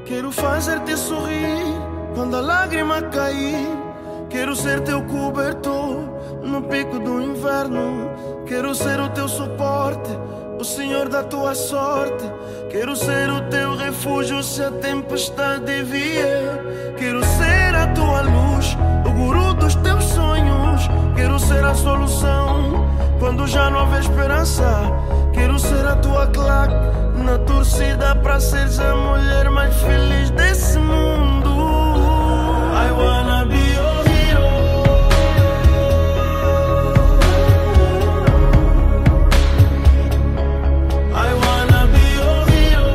Quero fazer-te sorrir quando a lágrima cair. Quero ser teu cobertor no pico do inverno. Quero ser o teu suporte, o senhor da tua sorte. Quero ser o teu refúgio se a tempestade vier. Quero ser a tua luz, o guru dos teus sonhos. Quero ser a solução quando já não houver esperança. Quero ser a tua claque na torcida pra seres a mulher mais feliz desse mundo. I wanna be your hero. I wanna be your hero.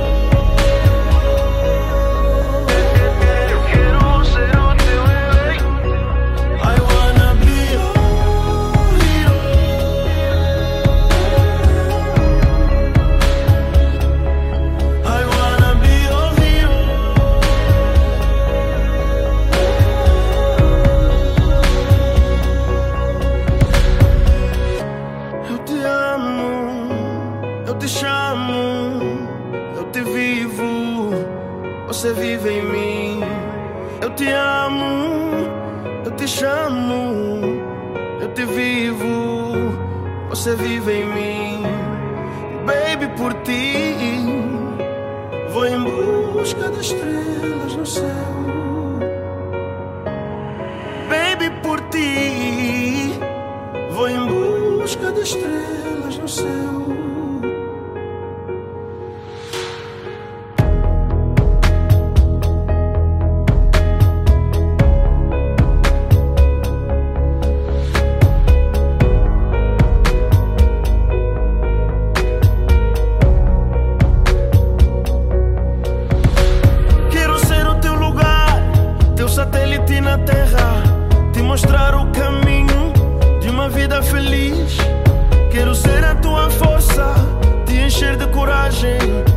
Eu quero ser o teu herói. I wanna be your hero. I wanna be your hero. Eu te amo, eu te chamo, eu te vivo, você vive em mim. Eu te amo, eu te chamo, eu te vivo, você vive em mim. Baby, por ti vou em busca das estrelas no céu. Baby, por ti vou em busca das estrelas no céu. Quero ser o teu lugar, teu satélite na terra, te mostrar o caminho de uma vida feliz. Quero ser a tua força, te encher de coragem,